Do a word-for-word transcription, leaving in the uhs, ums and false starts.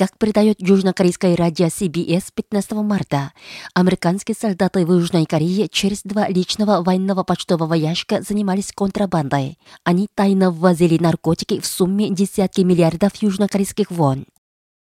Как передает южнокорейское радио си би эс пятнадцатого марта, американские солдаты в Южной Корее через два личного военного почтового ящика занимались контрабандой. Они тайно ввозили наркотики в сумме десятки миллиардов южнокорейских вон.